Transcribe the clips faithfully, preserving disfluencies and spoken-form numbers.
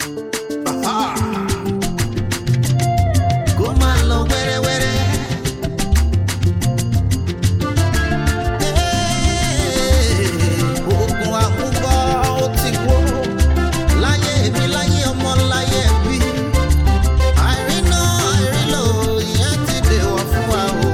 Kó máa lọ wẹ́rẹ́wẹ́rẹ́. Ogun àmúbọ̀ ó ti wó láyé mi, láyé ọmọ, láyé ẹbí. Àìrínà àìrílò ìyẹn ti dèwọ̀ fún wa o.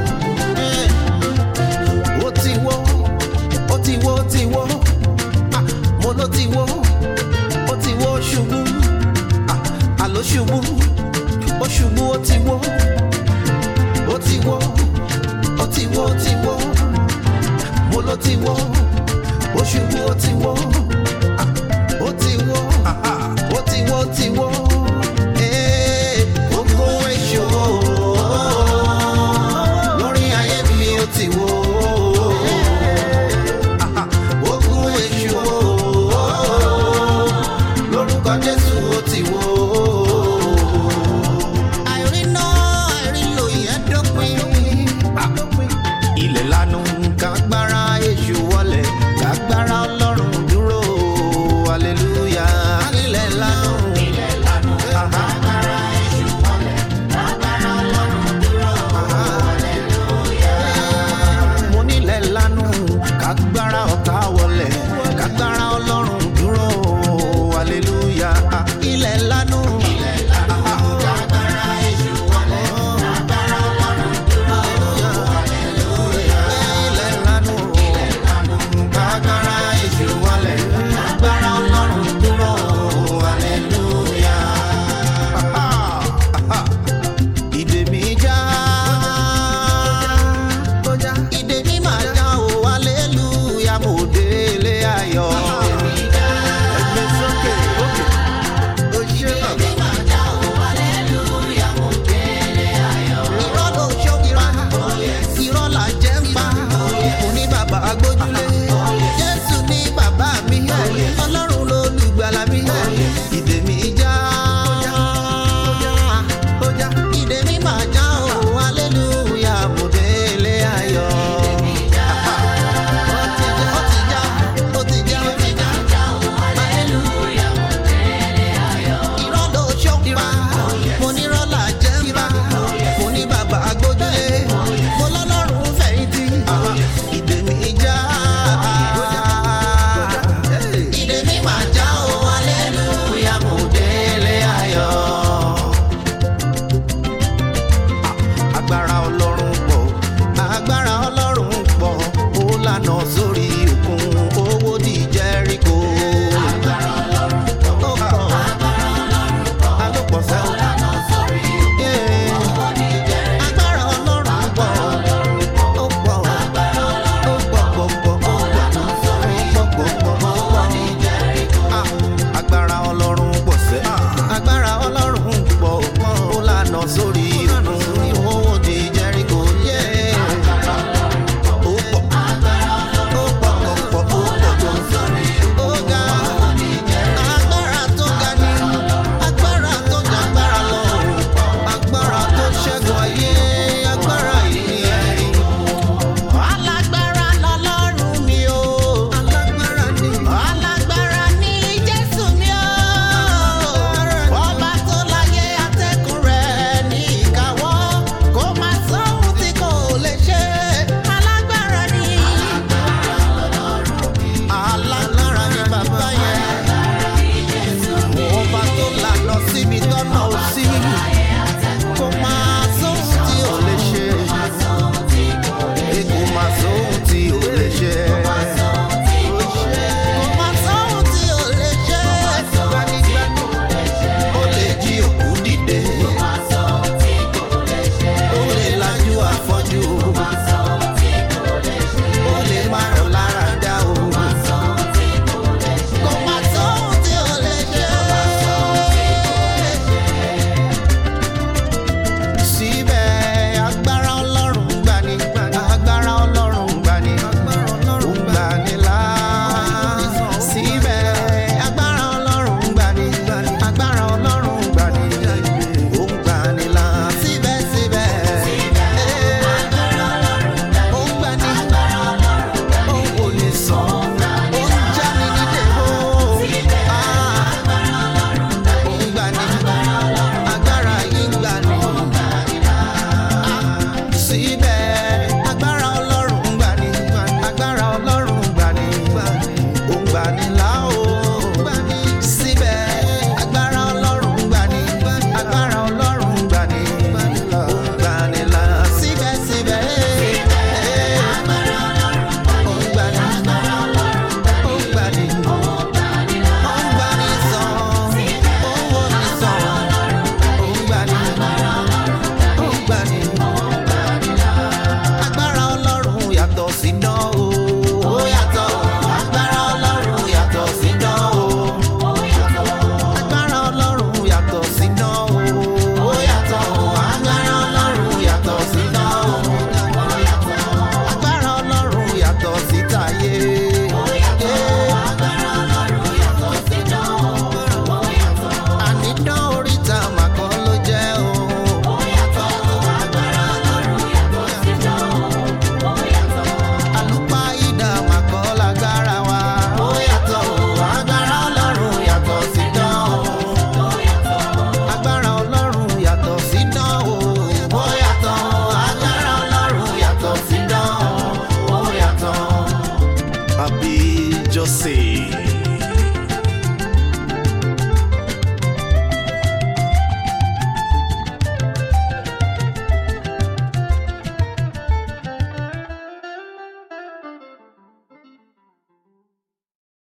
Ó ti wó, ó ti wó, ó ti wó. Ah, mo ló ti wó, ó ti wó ṣubú. Ah, àló ṣubú, ó ṣubú, ó ti wó. Ó ti wó, ó ti wó, ó ti wó. Mo ló ti wó, ó ṣubú, ó ti wó. Ah, ó ti wó, ó ti wó, ó ti wó. Eh, gbogbo èṣù lórí ayé mi ó ti wó. Gbogbo èṣù lórúkọ Jésù ó ti wó. Àìrínà àìrílò ìyẹn dópin. Ilẹ̀ lanu kágbára èṣù wọlẹ̀, kágbára Ọlọ́run dúró. Hallelujah. Ilẹ̀ lanu. Ilẹ̀ lanu kágbára èṣù wọlẹ̀, kágbára Ọlọ́run dúró. Hallelujah. Mo nílẹ̀ lanu kágbára ọ̀tá wọlẹ̀, kágbára Ọlọ́run dúró. Hallelujah. Ilẹ̀ lanu. Ilẹ̀ lanu kágbára èṣù wọlẹ̀, kágbára Ọlọ́run dúró. Hallelujah. Ilẹ̀ lanu. Ilẹ̀ lanu kágbára èṣù wọlẹ̀, kágbára Ọlọ́run dúró. Hallelujah. Ìdè mi já, ìdè mi máa já o. Hallelujah. Mo délé ayọ̀. Ẹgbẹ́ sókè, òkè. Ó ṣe bàbá. Irọ́ ló ṣókìrá, irọ́ là jẹ́ ń pa. Mo ní bàbá agbójúlé, Jésù ní bàbá mi, Ọlọ́run lolùgbàlà mi. Ìdè mi